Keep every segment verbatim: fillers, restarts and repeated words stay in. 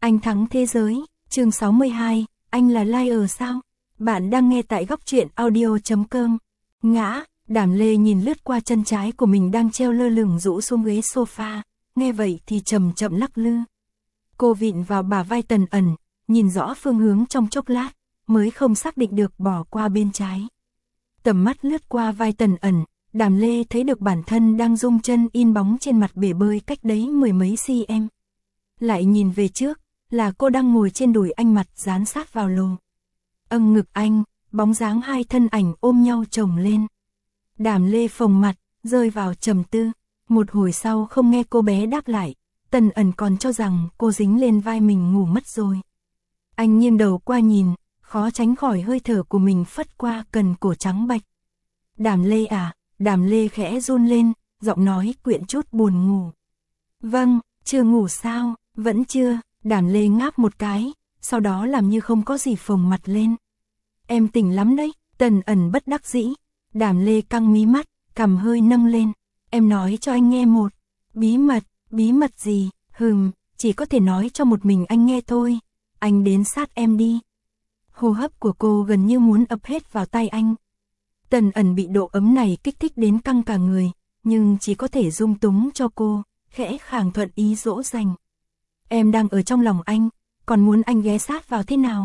Anh thắng thế giới, chương sáu mươi hai, anh là liar sao? Bạn đang nghe tại góc truyện audio chấm com. Ngã, Đàm Lê nhìn lướt qua chân trái của mình đang treo lơ lửng rũ xuống ghế sofa, nghe vậy thì chậm chậm lắc lư. Cô vịn vào bả vai Tần Ẩn, nhìn rõ phương hướng trong chốc lát, mới không xác định được bỏ qua bên trái. Tầm mắt lướt qua vai Tần Ẩn, Đàm Lê thấy được bản thân đang rung chân in bóng trên mặt bể bơi cách đấy mười mấy cm. Lại nhìn về trước, là cô đang ngồi trên đùi anh, mặt dán sát vào lồ. Âng ngực anh, bóng dáng hai thân ảnh ôm nhau chồng lên. Đàm Lê phồng mặt, rơi vào trầm tư. Một hồi sau không nghe cô bé đáp lại, Tần Ẩn còn cho rằng cô dính lên vai mình ngủ mất rồi. Anh nghiêng đầu qua nhìn, khó tránh khỏi hơi thở của mình phất qua cần cổ trắng bạch. Đàm Lê à, Đàm Lê khẽ run lên, giọng nói quyện chút buồn ngủ. Vâng, chưa ngủ sao, vẫn chưa. Đàm Lê ngáp một cái, sau đó làm như không có gì phồng mặt lên. Em tỉnh lắm đấy, Tần Ẩn bất đắc dĩ. Đàm Lê căng mí mắt, cằm hơi nâng lên. Em nói cho anh nghe một bí mật. Bí mật gì? Hừm, chỉ có thể nói cho một mình anh nghe thôi. Anh đến sát em đi. Hô hấp của cô gần như muốn ập hết vào tay anh. Tần Ẩn bị độ ấm này kích thích đến căng cả người, nhưng chỉ có thể dung túng cho cô, khẽ khàng thuận ý dỗ dành. Em đang ở trong lòng anh, còn muốn anh ghé sát vào thế nào?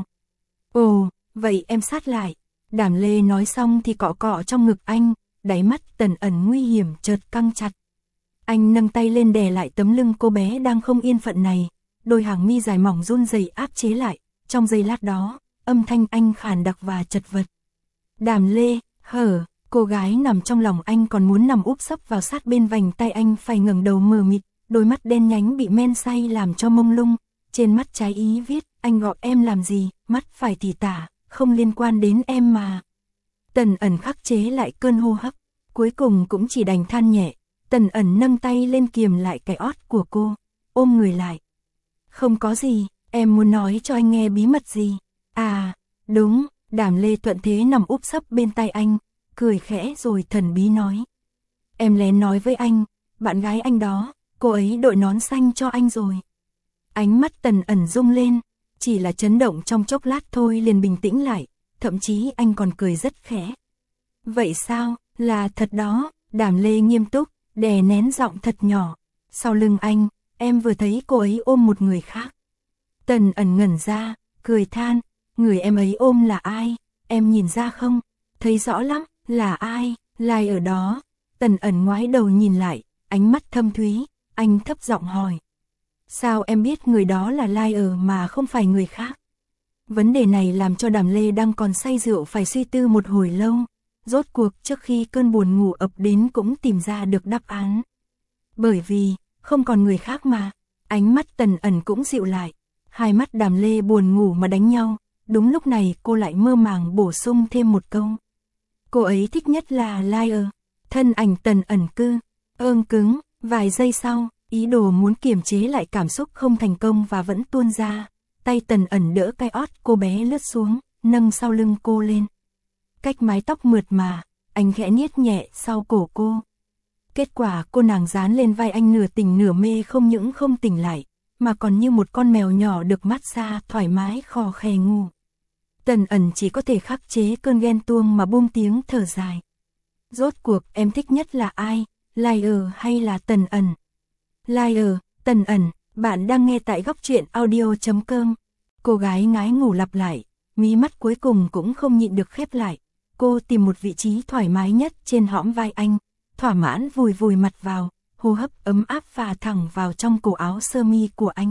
Ồ, vậy em sát lại. Đàm Lê nói xong thì cọ cọ trong ngực anh, đáy mắt Tần Ẩn nguy hiểm chợt căng chặt. Anh nâng tay lên đè lại tấm lưng cô bé đang không yên phận này, đôi hàng mi dài mỏng run rẩy áp chế lại, trong giây lát đó, âm thanh anh khàn đặc và chật vật. Đàm Lê, hở, cô gái nằm trong lòng anh còn muốn nằm úp sấp vào sát bên vành tay anh, phải ngẩng đầu mờ mịt, đôi mắt đen nhánh bị men say làm cho mông lung, trên mắt trái ý viết, anh gọi em làm gì, mắt phải thì tả, không liên quan đến em mà. Tần Ẩn khắc chế lại cơn hô hấp, cuối cùng cũng chỉ đành than nhẹ. Tần Ẩn nâng tay lên kiềm lại cái ót của cô, ôm người lại. Không có gì, em muốn nói cho anh nghe bí mật gì? À, đúng, Đàm Lê thuận thế nằm úp sấp bên tay anh, cười khẽ rồi thần bí nói. Em lén nói với anh, bạn gái anh đó, cô ấy đội nón xanh cho anh rồi. Ánh mắt Tần Ẩn rung lên, chỉ là chấn động trong chốc lát thôi liền bình tĩnh lại, thậm chí anh còn cười rất khẽ. Vậy sao, là thật đó, Đàm Lê nghiêm túc, đè nén giọng thật nhỏ. Sau lưng anh, em vừa thấy cô ấy ôm một người khác. Tần Ẩn ngẩn ra, cười than, người em ấy ôm là ai, em nhìn ra không? Thấy rõ lắm, là ai, lai ở đó. Tần Ẩn ngoái đầu nhìn lại, ánh mắt thâm thúy, anh thấp giọng hỏi. Sao em biết người đó là lai ở mà không phải người khác? Vấn đề này làm cho Đàm Lê đang còn say rượu phải suy tư một hồi lâu. Rốt cuộc trước khi cơn buồn ngủ ập đến cũng tìm ra được đáp án. Bởi vì, không còn người khác mà. Ánh mắt Tần Ẩn cũng dịu lại. Hai mắt Đàm Lê buồn ngủ mà đánh nhau. Đúng lúc này cô lại mơ màng bổ sung thêm một câu. Cô ấy thích nhất là liar. Thân ảnh Tần Ẩn cư, ương cứng. Vài giây sau, ý đồ muốn kiềm chế lại cảm xúc không thành công và vẫn tuôn ra. Tay Tần Ẩn đỡ cái ót cô bé lướt xuống, nâng sau lưng cô lên. Cách mái tóc mượt mà, anh khẽ niết nhẹ sau cổ cô. Kết quả cô nàng dán lên vai anh nửa tỉnh nửa mê, không những không tỉnh lại, mà còn như một con mèo nhỏ được massage thoải mái khò khè ngủ. Tần Ẩn chỉ có thể khắc chế cơn ghen tuông mà buông tiếng thở dài. Rốt cuộc em thích nhất là ai, liar hay là Tần Ẩn? Liar, Tần Ẩn, bạn đang nghe tại góc truyện audio chấm com. Cô gái ngái ngủ lặp lại, mí mắt cuối cùng cũng không nhịn được khép lại. Cô tìm một vị trí thoải mái nhất trên hõm vai anh, thỏa mãn vùi vùi mặt vào, hô hấp ấm áp và thẳng vào trong cổ áo sơ mi của anh.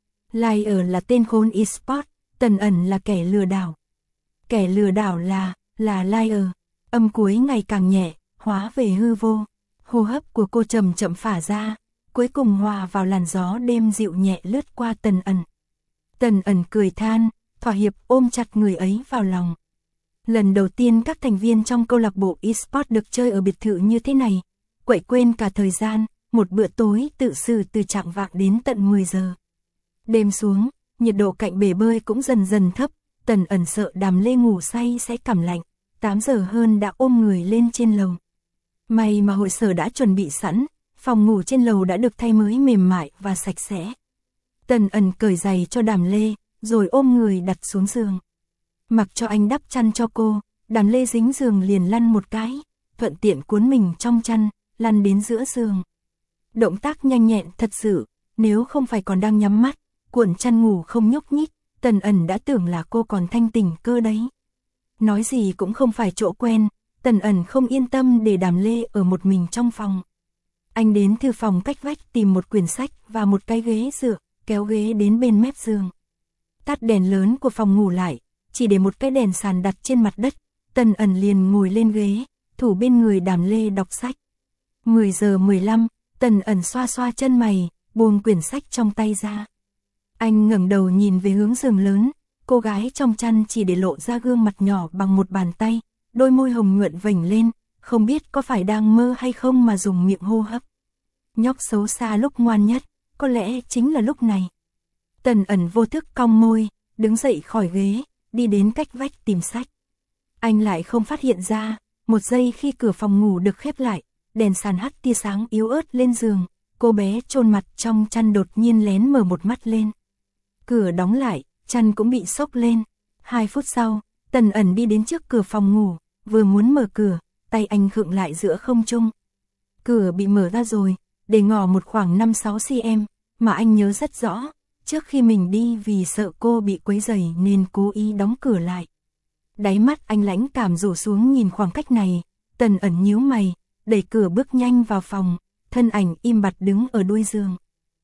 Liar là tên khốn eSport, Tần Ẩn là kẻ lừa đảo. Kẻ lừa đảo là, là liar. Âm cuối ngày càng nhẹ, hóa về hư vô. Hô hấp của cô chậm chậm phả ra, cuối cùng hòa vào làn gió đêm dịu nhẹ lướt qua Tần Ẩn. Tần Ẩn cười than, thỏa hiệp ôm chặt người ấy vào lòng. Lần đầu tiên các thành viên trong câu lạc bộ eSport được chơi ở biệt thự như thế này, quậy quên cả thời gian, một bữa tối tự xử từ chạng vạng đến tận mười giờ. Đêm xuống, nhiệt độ cạnh bể bơi cũng dần dần thấp, Tần Ẩn sợ Đàm Lê ngủ say sẽ cảm lạnh, tám giờ hơn đã ôm người lên trên lầu. May mà hội sở đã chuẩn bị sẵn, phòng ngủ trên lầu đã được thay mới mềm mại và sạch sẽ. Tần Ẩn cởi giày cho Đàm Lê, rồi ôm người đặt xuống giường. Mặc cho anh đắp chăn cho cô, Đàm Lê dính giường liền lăn một cái, thuận tiện cuốn mình trong chăn, lăn đến giữa giường. Động tác nhanh nhẹn thật sự, nếu không phải còn đang nhắm mắt, cuộn chăn ngủ không nhúc nhích, Tần Ẩn đã tưởng là cô còn thanh tỉnh cơ đấy. Nói gì cũng không phải chỗ quen, Tần Ẩn không yên tâm để Đàm Lê ở một mình trong phòng. Anh đến thư phòng cách vách tìm một quyển sách và một cái ghế dựa, kéo ghế đến bên mép giường. Tắt đèn lớn của phòng ngủ lại, chỉ để một cái đèn sàn đặt trên mặt đất, Tần Ẩn liền ngồi lên ghế, thủ bên người Đàm Lê đọc sách. mười giờ mười lăm, Tần Ẩn xoa xoa chân mày, buông quyển sách trong tay ra. Anh ngẩng đầu nhìn về hướng giường lớn, cô gái trong chăn chỉ để lộ ra gương mặt nhỏ bằng một bàn tay, đôi môi hồng nhuận vểnh lên, không biết có phải đang mơ hay không mà dùng miệng hô hấp. Nhóc xấu xa lúc ngoan nhất, có lẽ chính là lúc này. Tần Ẩn vô thức cong môi, đứng dậy khỏi ghế, đi đến cách vách tìm sách. Anh lại không phát hiện ra, một giây khi cửa phòng ngủ được khép lại, đèn sàn hắt tia sáng yếu ớt lên giường, cô bé chôn mặt trong chăn đột nhiên lén mở một mắt lên. Cửa đóng lại, chăn cũng bị xốc lên. Hai phút sau, Tần Ẩn đi đến trước cửa phòng ngủ, vừa muốn mở cửa, tay anh khựng lại giữa không trung. Cửa bị mở ra rồi, để ngỏ một khoảng năm sáu xăng-ti-mét, mà anh nhớ rất rõ, trước khi mình đi vì sợ cô bị quấy rầy nên cố ý đóng cửa lại. Đáy mắt anh lãnh cảm rủ xuống nhìn khoảng cách này, Tần Ẩn nhíu mày, đẩy cửa bước nhanh vào phòng, thân ảnh im bặt đứng ở đuôi giường.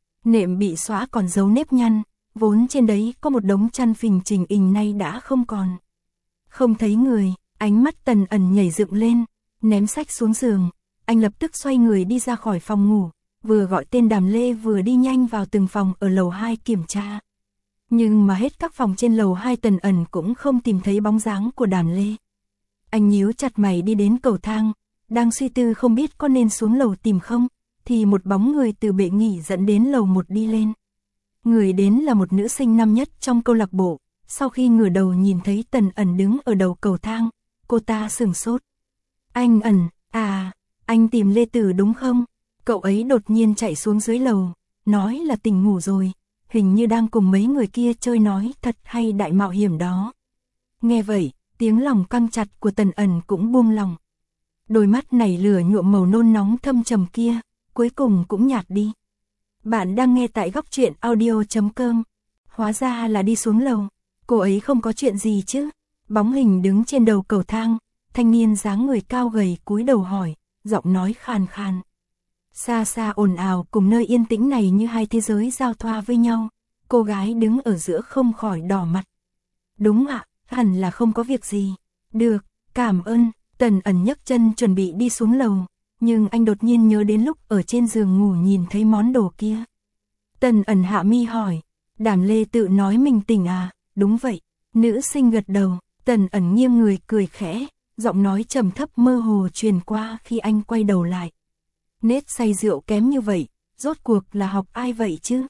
Nệm bị xóa còn dấu nếp nhăn, vốn trên đấy có một đống chăn phình chình ình nay đã không còn. Không thấy người, ánh mắt Tần Ẩn nhảy dựng lên, ném sách xuống giường, anh lập tức xoay người đi ra khỏi phòng ngủ, vừa gọi tên Đàm Lê vừa đi nhanh vào từng phòng ở lầu hai kiểm tra. Nhưng mà hết các phòng trên lầu hai Tần Ẩn cũng không tìm thấy bóng dáng của Đàm Lê. Anh nhíu chặt mày đi đến cầu thang, đang suy tư không biết có nên xuống lầu tìm không, thì một bóng người từ bệ nghỉ dẫn đến lầu một đi lên. Người đến là một nữ sinh năm nhất trong câu lạc bộ, sau khi ngửa đầu nhìn thấy Tần Ẩn đứng ở đầu cầu thang, cô ta sửng sốt. Anh Ẩn, à, anh tìm Lê Tử đúng không? Cậu ấy đột nhiên chạy xuống dưới lầu, nói là tỉnh ngủ rồi, hình như đang cùng mấy người kia chơi nói thật hay đại mạo hiểm đó. Nghe vậy, tiếng lòng căng chặt của Tần Ẩn cũng buông lòng. Đôi mắt nảy lửa nhuộm màu nôn nóng thâm trầm kia, cuối cùng cũng nhạt đi. Bạn đang nghe tại góc truyện audio chấm com. Hóa ra là đi xuống lầu, cô ấy không có chuyện gì chứ? Bóng hình đứng trên đầu cầu thang, thanh niên dáng người cao gầy cúi đầu hỏi, giọng nói khàn khàn. Xa xa ồn ào cùng nơi yên tĩnh này như hai thế giới giao thoa với nhau, cô gái đứng ở giữa không khỏi đỏ mặt. Đúng ạ, hẳn là không có việc gì. Được, cảm ơn. Tần Ẩn nhấc chân chuẩn bị đi xuống lầu, nhưng anh đột nhiên nhớ đến lúc ở trên giường ngủ nhìn thấy món đồ kia. Tần Ẩn hạ mi hỏi, Đàm Lê tự nói mình tỉnh à? Đúng vậy. Nữ sinh gật đầu. Tần Ẩn nghiêng người cười khẽ, giọng nói trầm thấp mơ hồ truyền qua khi anh quay đầu lại. Nết say rượu kém như vậy, rốt cuộc là học ai vậy chứ?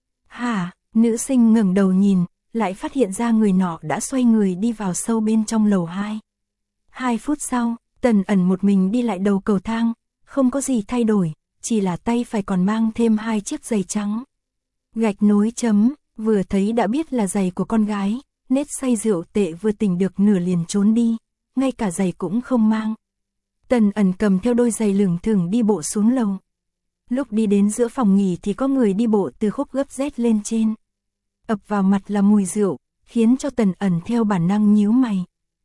Hả? Nữ sinh ngẩng đầu nhìn, lại phát hiện ra người nọ đã xoay người đi vào sâu bên trong lầu hai. Hai phút sau, Tần Ẩn một mình đi lại đầu cầu thang, không có gì thay đổi, chỉ là tay phải còn mang thêm hai chiếc giày trắng. Gạch nối chấm, vừa thấy đã biết là giày của con gái, nết say rượu tệ vừa tỉnh được nửa liền trốn đi, ngay cả giày cũng không mang. Tần Ẩn cầm theo đôi giày lửng thửng đi bộ xuống lầu. Lúc đi đến giữa phòng nghỉ thì có người đi bộ từ khúc gấp Z lên trên. Ập vào mặt là mùi rượu, khiến cho Tần Ẩn theo bản năng nhíu mày.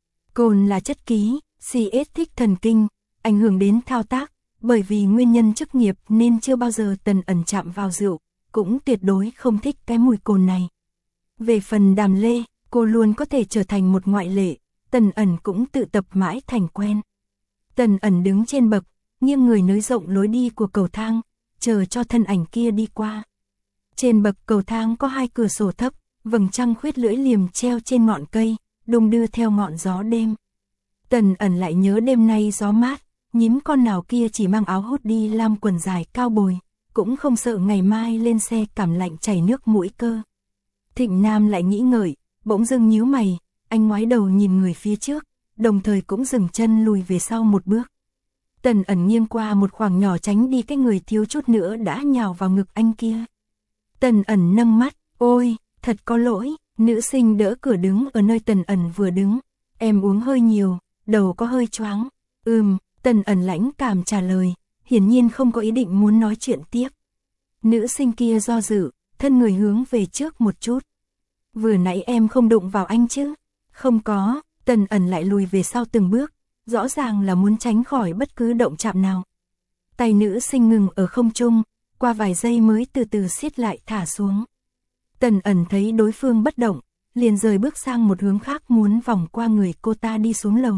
Cồn là chất ký, xê ét thích thần kinh, ảnh hưởng đến thao tác, bởi vì nguyên nhân chức nghiệp nên chưa bao giờ Tần Ẩn chạm vào rượu, cũng tuyệt đối không thích cái mùi cồn này. Về phần Đàm Lê, cô luôn có thể trở thành một ngoại lệ, Tần Ẩn cũng tự tập mãi thành quen. Tần Ẩn đứng trên bậc, nghiêng người nới rộng lối đi của cầu thang, chờ cho thân ảnh kia đi qua. Trên bậc cầu thang có hai cửa sổ thấp, vầng trăng khuyết lưỡi liềm treo trên ngọn cây, đung đưa theo ngọn gió đêm. Tần Ẩn lại nhớ đêm nay gió mát, nhím con nào kia chỉ mang áo hút đi lam quần dài cao bồi, cũng không sợ ngày mai lên xe cảm lạnh chảy nước mũi cơ. Thịnh Nam lại nghĩ ngợi, bỗng dưng nhíu mày, anh ngoái đầu nhìn người phía trước, đồng thời cũng dừng chân lùi về sau một bước. Tần Ẩn nghiêng qua một khoảng nhỏ tránh đi cái người thiếu chút nữa đã nhào vào ngực anh kia. Tần Ẩn nâng mắt, Ôi, thật có lỗi, nữ sinh đỡ cửa đứng ở nơi Tần Ẩn vừa đứng. Em uống hơi nhiều, đầu có hơi choáng. Ừm, Tần Ẩn lãnh cảm trả lời, hiển nhiên không có ý định muốn nói chuyện tiếp. Nữ sinh kia do dự, thân người hướng về trước một chút. Vừa nãy em không đụng vào anh chứ? Không có, Tần Ẩn lại lùi về sau từng bước, rõ ràng là muốn tránh khỏi bất cứ động chạm nào. Tay nữ sinh ngừng ở không trung, qua vài giây mới từ từ siết lại thả xuống. Tần Ẩn thấy đối phương bất động, liền rời bước sang một hướng khác muốn vòng qua người cô ta đi xuống lầu.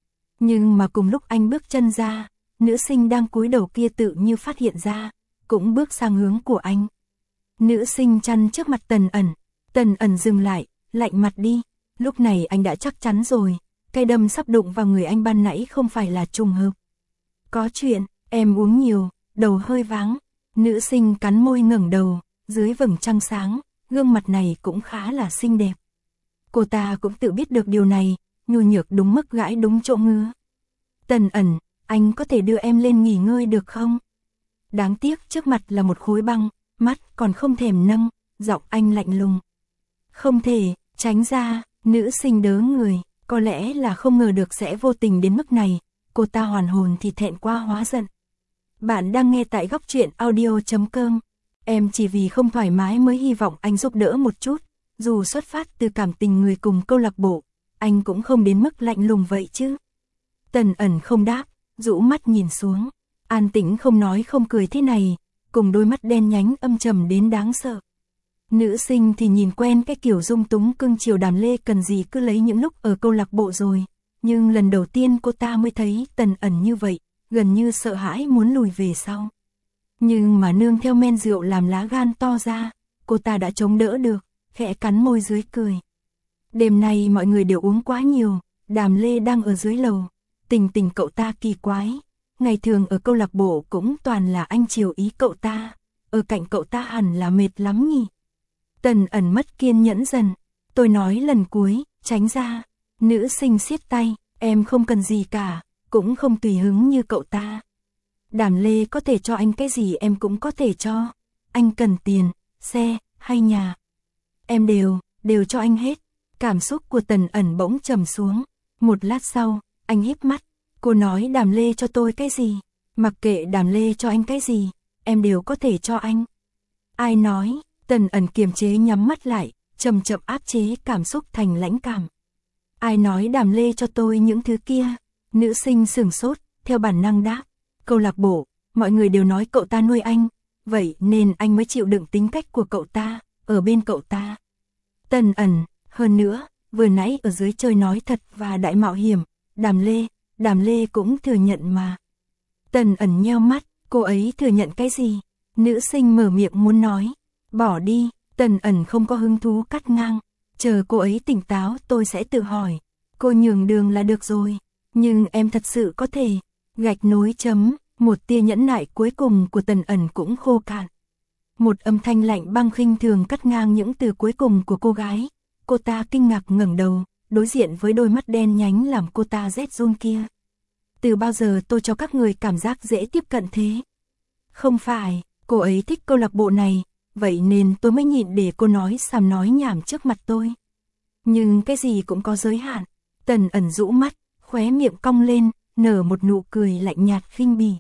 Nhưng mà cùng lúc anh bước chân ra, nữ sinh đang cúi đầu kia tự như phát hiện ra, cũng bước sang hướng của anh. Nữ sinh chăn trước mặt Tần Ẩn, Tần Ẩn dừng lại, lạnh mặt đi, lúc này anh đã chắc chắn rồi, cây đâm sắp đụng vào người anh ban nãy không phải là trùng hợp. Có chuyện, em uống nhiều, đầu hơi váng, nữ sinh cắn môi ngẩng đầu, dưới vầng trăng sáng, gương mặt này cũng khá là xinh đẹp. Cô ta cũng tự biết được điều này, nhu nhược đúng mức gãi đúng chỗ ngứa. Tần Ẩn, anh có thể đưa em lên nghỉ ngơi được không? Đáng tiếc trước mặt là một khối băng, mắt còn không thèm nâng, giọng anh lạnh lùng. Không thể, tránh ra, nữ sinh đớ người, có lẽ là không ngờ được sẽ vô tình đến mức này, cô ta hoàn hồn thì thẹn quá hóa giận. Bạn đang nghe tại góc truyện audio chấm com. Em chỉ vì không thoải mái mới hy vọng anh giúp đỡ một chút, dù xuất phát từ cảm tình người cùng câu lạc bộ, anh cũng không đến mức lạnh lùng vậy chứ. Tần Ẩn không đáp, rũ mắt nhìn xuống, an tĩnh không nói không cười thế này, cùng đôi mắt đen nhánh âm trầm đến đáng sợ. Nữ sinh thì nhìn quen cái kiểu dung túng cưng chiều Đàm Lê cần gì cứ lấy những lúc ở câu lạc bộ rồi, nhưng lần đầu tiên cô ta mới thấy Tần Ẩn như vậy, gần như sợ hãi muốn lùi về sau. Nhưng mà nương theo men rượu làm lá gan to ra, cô ta đã chống đỡ được, khẽ cắn môi dưới cười. Đêm nay mọi người đều uống quá nhiều, Đàm Lê đang ở dưới lầu, tình tình cậu ta kỳ quái, ngày thường ở câu lạc bộ cũng toàn là anh chiều ý cậu ta, ở cạnh cậu ta hẳn là mệt lắm nhỉ. Tần Ẩn mất kiên nhẫn dần, tôi nói lần cuối, tránh ra, nữ sinh siết tay, em không cần gì cả, cũng không tùy hứng như cậu ta. Đàm Lê có thể cho anh cái gì em cũng có thể cho, anh cần tiền, xe, hay nhà. Em đều, đều cho anh hết. Cảm xúc của Tần Ẩn bỗng trầm xuống, một lát sau, anh híp mắt, cô nói Đàm Lê cho tôi cái gì, mặc kệ Đàm Lê cho anh cái gì, em đều có thể cho anh. Ai nói, Tần Ẩn kiềm chế nhắm mắt lại, chậm chậm áp chế cảm xúc thành lãnh cảm. Ai nói Đàm Lê cho tôi những thứ kia, nữ sinh sửng sốt, theo bản năng đáp, câu lạc bộ, mọi người đều nói cậu ta nuôi anh, vậy nên anh mới chịu đựng tính cách của cậu ta, ở bên cậu ta. Tần Ẩn, hơn nữa, vừa nãy ở dưới chơi nói thật và đại mạo hiểm, Đàm Lê, Đàm Lê cũng thừa nhận mà. Tần Ẩn nheo mắt, cô ấy thừa nhận cái gì? Nữ sinh mở miệng muốn nói, bỏ đi, Tần Ẩn không có hứng thú cắt ngang, chờ cô ấy tỉnh táo tôi sẽ tự hỏi, cô nhường đường là được rồi, nhưng em thật sự có thể, gạch nối chấm, một tia nhẫn nại cuối cùng của Tần Ẩn cũng khô cạn. Một âm thanh lạnh băng khinh thường cắt ngang những từ cuối cùng của cô gái, cô ta kinh ngạc ngẩng đầu, đối diện với đôi mắt đen nhánh làm cô ta rét run kia. Từ bao giờ tôi cho các người cảm giác dễ tiếp cận thế? Không phải, cô ấy thích câu lạc bộ này, vậy nên tôi mới nhịn để cô nói xàm nói nhảm trước mặt tôi. Nhưng cái gì cũng có giới hạn. Tần Ẩn rũ mắt, khóe miệng cong lên, nở một nụ cười lạnh nhạt khinh bỉ.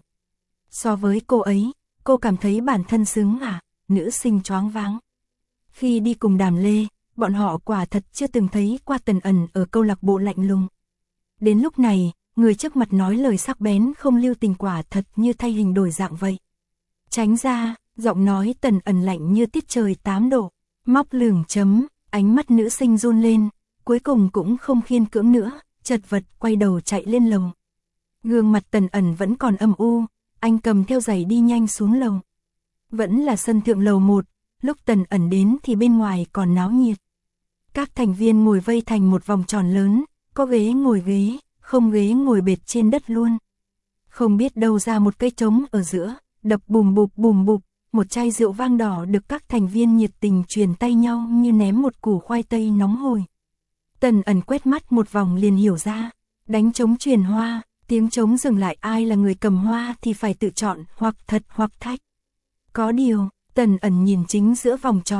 So với cô ấy, cô cảm thấy bản thân xứng à? Nữ sinh choáng váng. Khi đi cùng Đàm Lê, bọn họ quả thật chưa từng thấy qua Tần Ẩn ở câu lạc bộ lạnh lùng. Đến lúc này, người trước mặt nói lời sắc bén không lưu tình quả thật như thay hình đổi dạng vậy. Tránh ra, giọng nói Tần Ẩn lạnh như tiết trời tám độ, móc lửng chấm, ánh mắt nữ sinh run lên, cuối cùng cũng không khiên cưỡng nữa, chật vật quay đầu chạy lên lầu. Gương mặt Tần Ẩn vẫn còn âm u, anh cầm theo giày đi nhanh xuống lầu. Vẫn là sân thượng lầu một, lúc Tần Ẩn đến thì bên ngoài còn náo nhiệt. Các thành viên ngồi vây thành một vòng tròn lớn, có ghế ngồi ghế, không ghế ngồi bệt trên đất luôn. Không biết đâu ra một cây trống ở giữa, đập bùm bụp bùm bụp, một chai rượu vang đỏ được các thành viên nhiệt tình truyền tay nhau như ném một củ khoai tây nóng hổi. Tần Ẩn quét mắt một vòng liền hiểu ra, đánh trống truyền hoa, tiếng trống dừng lại ai là người cầm hoa thì phải tự chọn hoặc thật hoặc thách. Có điều, Tần Ẩn nhìn chính giữa vòng tròn,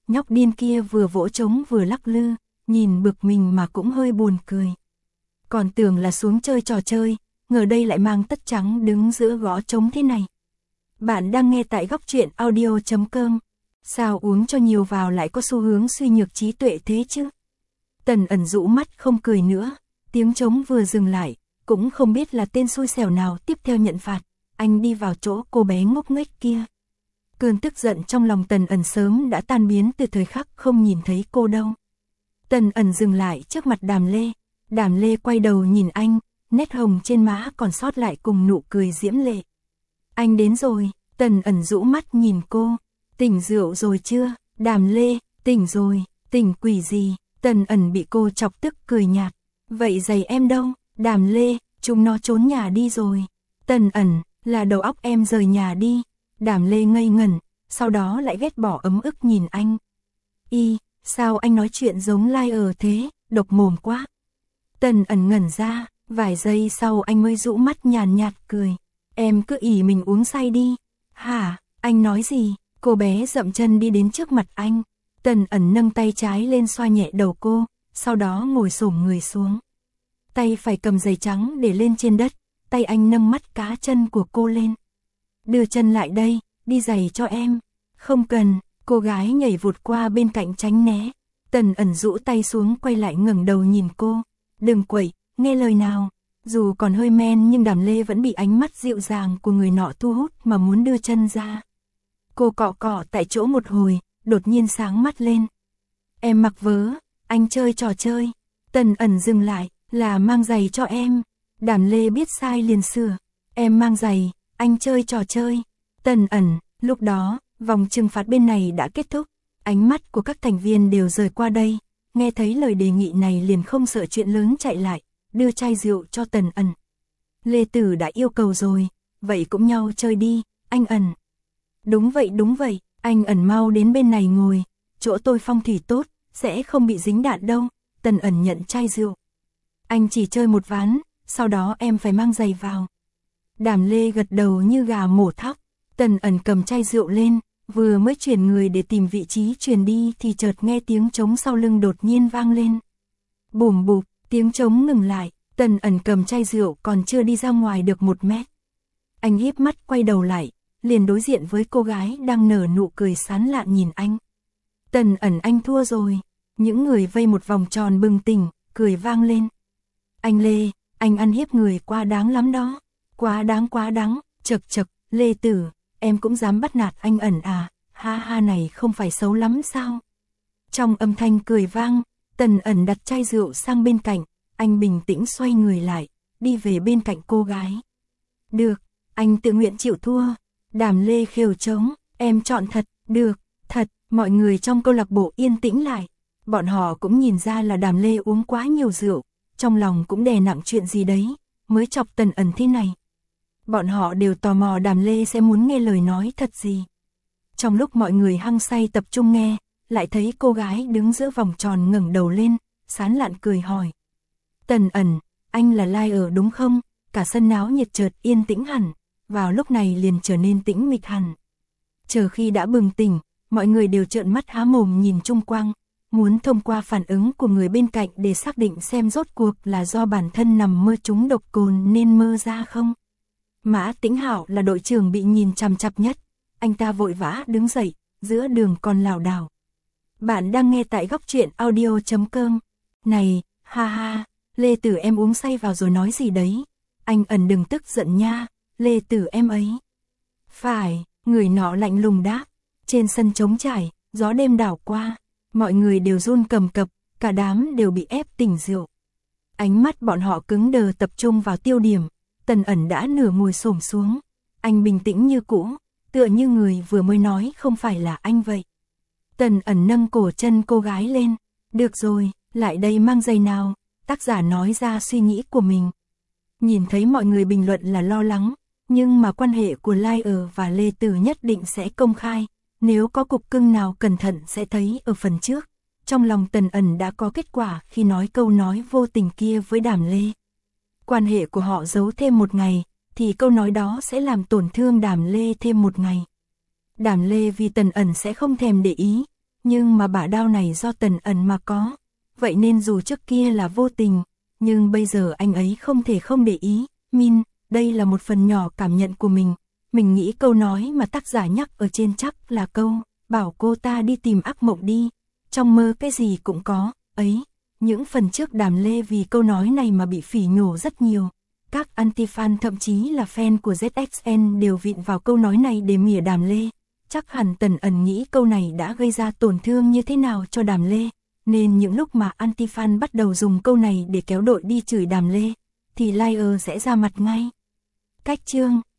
nhóc điên kia vừa vỗ trống vừa lắc lư, nhìn bực mình mà cũng hơi buồn cười. Còn tưởng là xuống chơi trò chơi, ngờ đây lại mang tất trắng đứng giữa gõ trống thế này. Bạn đang nghe tại góc truyện audio chấm com. Sao uống cho nhiều vào lại có xu hướng suy nhược trí tuệ thế chứ? Tần Ẩn rũ mắt không cười nữa, tiếng trống vừa dừng lại, cũng không biết là tên xui xẻo nào tiếp theo nhận phạt, anh đi vào chỗ cô bé ngốc nghếch kia. Cơn tức giận trong lòng Tần Ẩn sớm đã tan biến từ thời khắc không nhìn thấy cô đâu. Tần Ẩn dừng lại trước mặt Đàm Lê, Đàm Lê quay đầu nhìn anh, nét hồng trên má còn sót lại cùng nụ cười diễm lệ. Anh đến rồi, Tần Ẩn rũ mắt nhìn cô, tỉnh rượu rồi chưa? Đàm Lê, tỉnh rồi, tỉnh quỷ gì? Tần Ẩn bị cô chọc tức cười nhạt, vậy giày em đâu? Đàm Lê, chúng nó trốn nhà đi rồi. Tần Ẩn, là đầu óc em rời nhà đi. Đàm Lê ngây ngẩn, sau đó lại ghét bỏ ấm ức nhìn anh. Y, sao anh nói chuyện giống liar thế, độc mồm quá. Tần Ẩn ngẩn ra, vài giây sau anh mới rũ mắt nhàn nhạt cười. Em cứ ỷ mình uống say đi. Hả, anh nói gì? Cô bé dậm chân đi đến trước mặt anh. Tần Ẩn nâng tay trái lên xoa nhẹ đầu cô, sau đó ngồi xổm người xuống. Tay phải cầm giày trắng để lên trên đất, tay anh nâng mắt cá chân của cô lên. Đưa chân lại đây, đi giày cho em. Không cần, cô gái nhảy vụt qua bên cạnh tránh né. Tần Ẩn rũ tay xuống quay lại ngẩng đầu nhìn cô. Đừng quậy, nghe lời nào. Dù còn hơi men nhưng Đàm Lê vẫn bị ánh mắt dịu dàng của người nọ thu hút mà muốn đưa chân ra. Cô cọ cọ tại chỗ một hồi, đột nhiên sáng mắt lên. Em mặc vớ, anh chơi trò chơi. Tần Ẩn dừng lại, là mang giày cho em. Đàm Lê biết sai liền sửa. Em mang giày, anh chơi trò chơi. Tần Ẩn, lúc đó, vòng trừng phạt bên này đã kết thúc. Ánh mắt của các thành viên đều rời qua đây. Nghe thấy lời đề nghị này liền không sợ chuyện lớn chạy lại, đưa chai rượu cho Tần Ẩn. Lê Tử đã yêu cầu rồi, vậy cũng nhau chơi đi, anh Ẩn. Đúng vậy đúng vậy, anh Ẩn mau đến bên này ngồi, chỗ tôi phong thủy tốt, sẽ không bị dính đạn đâu. Tần Ẩn nhận chai rượu. Anh chỉ chơi một ván, sau đó em phải mang giày vào. Đàm Lê gật đầu như gà mổ thóc. Tần Ẩn cầm chai rượu lên, vừa mới chuyển người để tìm vị trí chuyển đi thì chợt nghe tiếng trống sau lưng đột nhiên vang lên. Bùm bụp, tiếng trống ngừng lại, Tần Ẩn cầm chai rượu còn chưa đi ra ngoài được một mét. Anh híp mắt quay đầu lại, liền đối diện với cô gái đang nở nụ cười sán lạn nhìn anh. Tần Ẩn, anh thua rồi. Những người vây một vòng tròn bừng tỉnh, cười vang lên. Anh Lê, anh ăn hiếp người quá đáng lắm đó. Quá đáng quá đáng, chật chật, Lê Tử, em cũng dám bắt nạt anh Ẩn à, ha ha, này không phải xấu lắm sao? Trong âm thanh cười vang, Tần Ẩn đặt chai rượu sang bên cạnh, anh bình tĩnh xoay người lại, đi về bên cạnh cô gái. Được, anh tự nguyện chịu thua. Đàm Lê khều trống, em chọn thật, được, thật. Mọi người trong câu lạc bộ yên tĩnh lại. Bọn họ cũng nhìn ra là Đàm Lê uống quá nhiều rượu, trong lòng cũng đè nặng chuyện gì đấy, mới chọc Tần Ẩn thế này. Bọn họ đều tò mò Đàm Lê sẽ muốn nghe lời nói thật gì. Trong lúc mọi người hăng say tập trung nghe, lại thấy cô gái đứng giữa vòng tròn ngẩng đầu lên, sán lạn cười hỏi. Tần Ẩn, anh là liar đúng không? Cả sân náo nhiệt chợt yên tĩnh hẳn, vào lúc này liền trở nên tĩnh mịch hẳn. Chờ khi đã bừng tỉnh, mọi người đều trợn mắt há mồm nhìn chung quanh, muốn thông qua phản ứng của người bên cạnh để xác định xem rốt cuộc là do bản thân nằm mơ trúng độc cồn nên mơ ra không. Mã Tĩnh Hạo là đội trưởng bị nhìn chằm chằm nhất, anh ta vội vã đứng dậy, giữa đường còn lảo đảo. Bạn đang nghe tại góc truyện audio chấm com. Này, ha ha, Lê Tử em uống say vào rồi nói gì đấy? Anh Ẩn đừng tức giận nha, Lê Tử em ấy. Phải, người nọ lạnh lùng đáp. Trên sân trống trải, gió đêm đảo qua, mọi người đều run cầm cập, cả đám đều bị ép tỉnh rượu. Ánh mắt bọn họ cứng đờ tập trung vào tiêu điểm. Tần Ẩn đã nửa ngồi xổm xuống, anh bình tĩnh như cũ, tựa như người vừa mới nói không phải là anh vậy. Tần Ẩn nâng cổ chân cô gái lên, được rồi, lại đây mang giày nào, tác giả nói ra suy nghĩ của mình. Nhìn thấy mọi người bình luận là lo lắng, nhưng mà quan hệ của Liar và Lê Tử nhất định sẽ công khai, nếu có cục cưng nào cẩn thận sẽ thấy ở phần trước. Trong lòng Tần Ẩn đã có kết quả khi nói câu nói vô tình kia với Đàm Lê. Quan hệ của họ giấu thêm một ngày, thì câu nói đó sẽ làm tổn thương Đàm Lê thêm một ngày. Đàm Lê vì Tần Ẩn sẽ không thèm để ý, nhưng mà bả đao này do Tần Ẩn mà có. Vậy nên dù trước kia là vô tình, nhưng bây giờ anh ấy không thể không để ý. Min, đây là một phần nhỏ cảm nhận của mình. Mình nghĩ câu nói mà tác giả nhắc ở trên chắc là câu, bảo cô ta đi tìm ác mộng đi. Trong mơ cái gì cũng có, ấy. Những phần trước Đàm Lê vì câu nói này mà bị phỉ nhổ rất nhiều. Các anti-fan thậm chí là fan của Z X N đều vịn vào câu nói này để mỉa Đàm Lê. Chắc hẳn Tần Ẩn nghĩ câu này đã gây ra tổn thương như thế nào cho Đàm Lê. Nên những lúc mà anti-fan bắt đầu dùng câu này để kéo đội đi chửi Đàm Lê, thì Liar sẽ ra mặt ngay. Cách chương